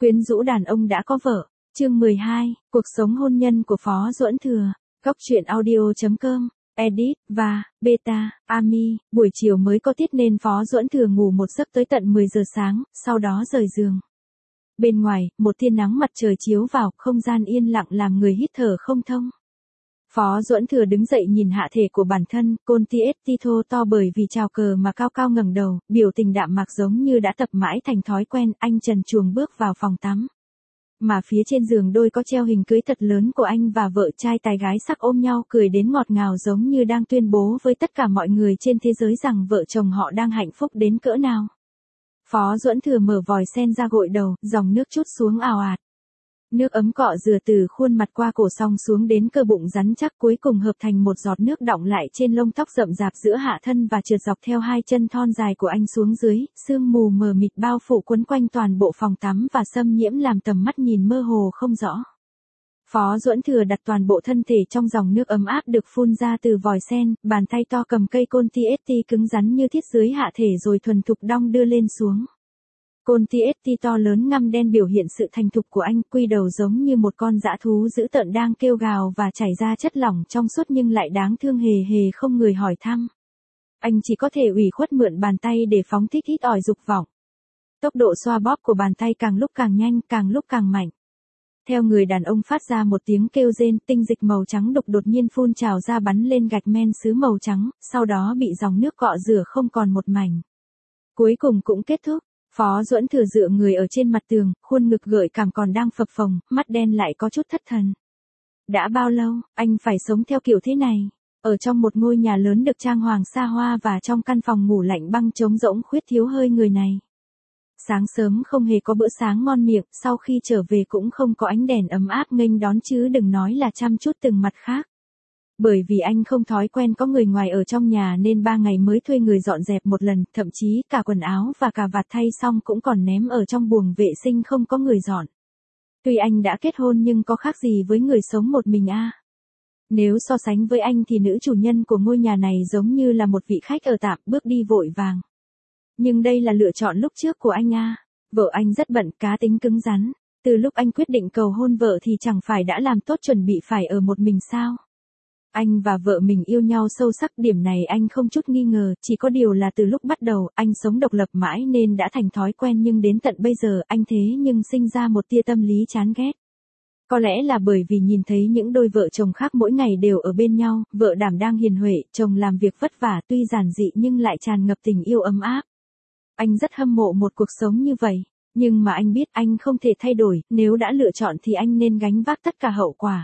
Quyến rũ đàn ông đã có vợ. Chương 12, cuộc sống hôn nhân của Phó Duẫn Thừa. Góc truyện audio.com, edit và beta, Ami. Buổi chiều mới có tiết nên Phó Duẫn Thừa ngủ một giấc tới tận 10 giờ sáng, sau đó rời giường. Bên ngoài, một tia nắng mặt trời chiếu vào, không gian yên lặng làm người hít thở không thông. Phó Duẫn Thừa đứng dậy nhìn hạ thể của bản thân, côn ti thô to bởi vì chào cờ mà cao cao ngẩng đầu, biểu tình đạm mạc giống như đã tập mãi thành thói quen. Anh trần truồng bước vào phòng tắm. Mà phía trên giường đôi có treo hình cưới thật lớn của anh và vợ trai tài gái sắc ôm nhau cười đến ngọt ngào giống như đang tuyên bố với tất cả mọi người trên thế giới rằng vợ chồng họ đang hạnh phúc đến cỡ nào. Phó Duẫn Thừa mở vòi sen ra gội đầu, dòng nước trút xuống ào ạt. Nước ấm cọ rửa từ khuôn mặt qua cổ xong xuống đến cơ bụng rắn chắc, cuối cùng hợp thành một giọt nước đọng lại trên lông tóc rậm rạp giữa hạ thân và trượt dọc theo hai chân thon dài của anh xuống dưới. Sương mù mờ mịt bao phủ quấn quanh toàn bộ phòng tắm và xâm nhiễm làm tầm mắt nhìn mơ hồ không rõ. Phó Duẫn Thừa đặt toàn bộ thân thể trong dòng nước ấm áp được phun ra từ vòi sen, bàn tay to cầm cây côn ti cứng rắn như thiết dưới hạ thể rồi thuần thục đong đưa lên xuống. Côn ti to lớn ngăm đen biểu hiện sự thành thục của anh, quy đầu giống như một con dã thú dữ tợn đang kêu gào và chảy ra chất lỏng trong suốt nhưng lại đáng thương hề hề không người hỏi thăm. Anh chỉ có thể ủy khuất mượn bàn tay để phóng thích ít ỏi dục vọng. Tốc độ xoa bóp của bàn tay càng lúc càng nhanh, càng lúc càng mạnh. Theo người đàn ông phát ra một tiếng kêu rên, tinh dịch màu trắng đục đột nhiên phun trào ra bắn lên gạch men sứ màu trắng, sau đó bị dòng nước cọ rửa không còn một mảnh. Cuối cùng cũng kết thúc. Phó Duẫn Thừa dựa người ở trên mặt tường, khuôn ngực gợi cảm còn đang phập phồng, mắt đen lại có chút thất thần. Đã bao lâu, anh phải sống theo kiểu thế này? Ở trong một ngôi nhà lớn được trang hoàng xa hoa và trong căn phòng ngủ lạnh băng trống rỗng khuyết thiếu hơi người này. Sáng sớm không hề có bữa sáng ngon miệng, sau khi trở về cũng không có ánh đèn ấm áp nghênh đón chứ đừng nói là chăm chút từng mặt khác. Bởi vì anh không thói quen có người ngoài ở trong nhà nên 3 ngày mới thuê người dọn dẹp một lần, thậm chí cả quần áo và cà vạt thay xong cũng còn ném ở trong buồng vệ sinh không có người dọn. Tuy anh đã kết hôn nhưng có khác gì với người sống một mình a? Nếu so sánh với anh thì nữ chủ nhân của ngôi nhà này giống như là một vị khách ở tạm bước đi vội vàng. Nhưng đây là lựa chọn lúc trước của anh a. Vợ anh rất bận, cá tính cứng rắn. Từ lúc anh quyết định cầu hôn vợ thì chẳng phải đã làm tốt chuẩn bị phải ở một mình sao? Anh và vợ mình yêu nhau sâu sắc, điểm này anh không chút nghi ngờ, chỉ có điều là từ lúc bắt đầu anh sống độc lập mãi nên đã thành thói quen, nhưng đến tận bây giờ anh thế nhưng sinh ra một tia tâm lý chán ghét. Có lẽ là bởi vì nhìn thấy những đôi vợ chồng khác mỗi ngày đều ở bên nhau, vợ đảm đang hiền huệ, chồng làm việc vất vả tuy giản dị nhưng lại tràn ngập tình yêu ấm áp. Anh rất hâm mộ một cuộc sống như vậy, nhưng mà anh biết anh không thể thay đổi, nếu đã lựa chọn thì anh nên gánh vác tất cả hậu quả.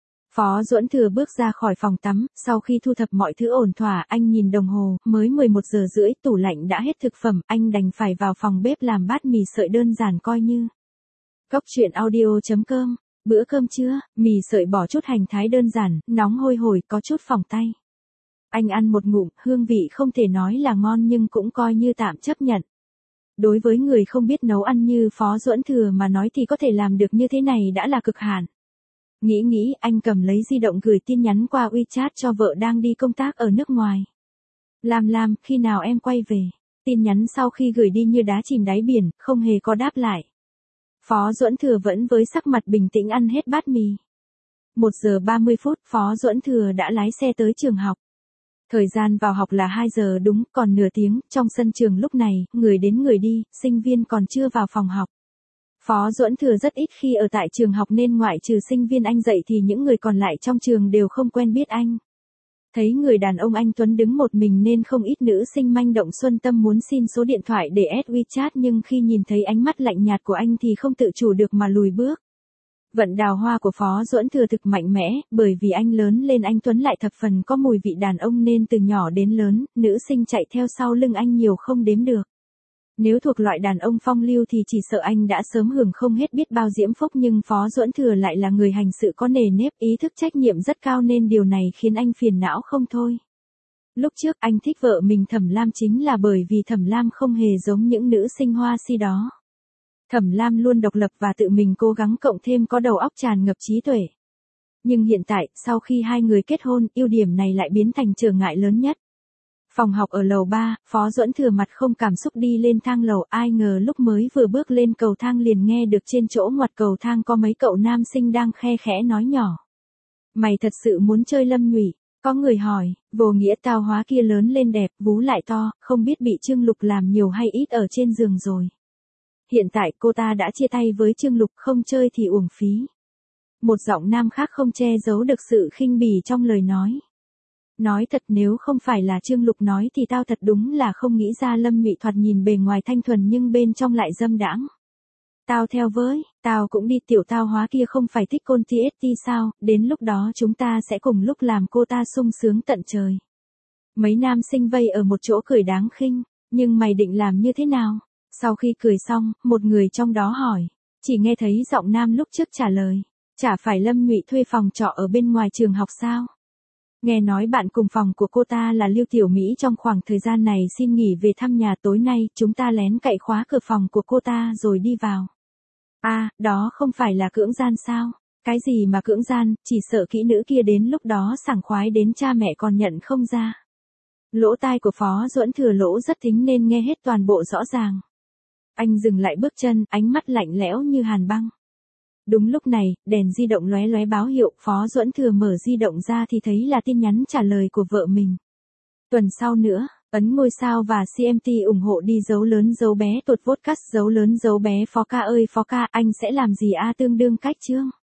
Phó Duẫn Thừa bước ra khỏi phòng tắm, sau khi thu thập mọi thứ ổn thỏa, anh nhìn đồng hồ, mới 11 giờ rưỡi, tủ lạnh đã hết thực phẩm, anh đành phải vào phòng bếp làm bát mì sợi đơn giản coi như. Góc truyện audio.com, bữa cơm trưa, mì sợi bỏ chút hành thái đơn giản, nóng hôi hổi, có chút phỏng tay. Anh ăn một ngụm, hương vị không thể nói là ngon nhưng cũng coi như tạm chấp nhận. Đối với người không biết nấu ăn như Phó Duẫn Thừa mà nói thì có thể làm được như thế này đã là cực hạn. Nghĩ, anh cầm lấy di động gửi tin nhắn qua WeChat cho vợ đang đi công tác ở nước ngoài. Lam, khi nào em quay về? Tin nhắn sau khi gửi đi như đá chìm đáy biển, không hề có đáp lại. Phó Duẫn Thừa vẫn với sắc mặt bình tĩnh ăn hết bát mì. 1 giờ 30 phút, Phó Duẫn Thừa đã lái xe tới trường học. Thời gian vào học là 2 giờ đúng, còn nửa tiếng, trong sân trường lúc này, người đến người đi, sinh viên còn chưa vào phòng học. Phó Duẫn Thừa rất ít khi ở tại trường học nên ngoại trừ sinh viên anh dạy thì những người còn lại trong trường đều không quen biết anh. Thấy người đàn ông anh tuấn đứng một mình nên không ít nữ sinh manh động xuân tâm muốn xin số điện thoại để add WeChat, nhưng khi nhìn thấy ánh mắt lạnh nhạt của anh thì không tự chủ được mà lùi bước. Vận đào hoa của Phó Duẫn Thừa thực mạnh mẽ, bởi vì anh lớn lên anh tuấn lại thập phần có mùi vị đàn ông nên từ nhỏ đến lớn, nữ sinh chạy theo sau lưng anh nhiều không đếm được. Nếu thuộc loại đàn ông phong lưu thì chỉ sợ anh đã sớm hưởng không hết biết bao diễm phúc, nhưng Phó Duẫn Thừa lại là người hành sự có nề nếp, ý thức trách nhiệm rất cao nên điều này khiến anh phiền não không thôi. Lúc trước anh thích vợ mình Thẩm Lam chính là bởi vì Thẩm Lam không hề giống những nữ sinh hoa si đó. Thẩm Lam luôn độc lập và tự mình cố gắng, cộng thêm có đầu óc tràn ngập trí tuệ. Nhưng hiện tại, sau khi hai người kết hôn, ưu điểm này lại biến thành trở ngại lớn nhất. Phòng học ở lầu 3, Phó Duẫn Thừa mặt không cảm xúc đi lên thang lầu, ai ngờ lúc mới vừa bước lên cầu thang liền nghe được trên chỗ ngoặt cầu thang có mấy cậu nam sinh đang khe khẽ nói nhỏ. Mày thật sự muốn chơi Lâm Nhụy? Có người hỏi, vô nghĩa tao hóa kia lớn lên đẹp, vú lại to, không biết bị Trương Lục làm nhiều hay ít ở trên giường rồi. Hiện tại cô ta đã chia tay với Trương Lục, không chơi thì uổng phí. Một giọng nam khác không che giấu được sự khinh bỉ trong lời nói. Nói thật nếu không phải là Trương Lục nói thì tao thật đúng là không nghĩ ra Lâm Nhụy thoạt nhìn bề ngoài thanh thuần nhưng bên trong lại dâm đãng. Tao theo với, tao cũng đi, tiểu tao hóa kia không phải thích côn TST sao, đến lúc đó chúng ta sẽ cùng lúc làm cô ta sung sướng tận trời. Mấy nam sinh vây ở một chỗ cười đáng khinh, nhưng mày định làm như thế nào? Sau khi cười xong, một người trong đó hỏi, chỉ nghe thấy giọng nam lúc trước trả lời, chả phải Lâm Nhụy thuê phòng trọ ở bên ngoài trường học sao? Nghe nói bạn cùng phòng của cô ta là Lưu Tiểu Mỹ trong khoảng thời gian này xin nghỉ về thăm nhà, tối nay chúng ta lén cậy khóa cửa phòng của cô ta rồi đi vào. À, đó không phải là cưỡng gian sao? Cái gì mà cưỡng gian, chỉ sợ kỹ nữ kia đến lúc đó sảng khoái đến cha mẹ còn nhận không ra. Lỗ tai của Phó Duẫn Thừa lỗ rất thính nên nghe hết toàn bộ rõ ràng. Anh dừng lại bước chân, ánh mắt lạnh lẽo như hàn băng. Đúng lúc này, đèn di động lóe lóe báo hiệu, Phó Duẫn Thừa mở di động ra thì thấy là tin nhắn trả lời của vợ mình. Tuần sau nữa, ấn ngôi sao và CMT ủng hộ đi dấu lớn dấu bé tuột podcast dấu lớn dấu bé Phó ca ơi Phó ca, anh sẽ làm gì a tương đương cách chương.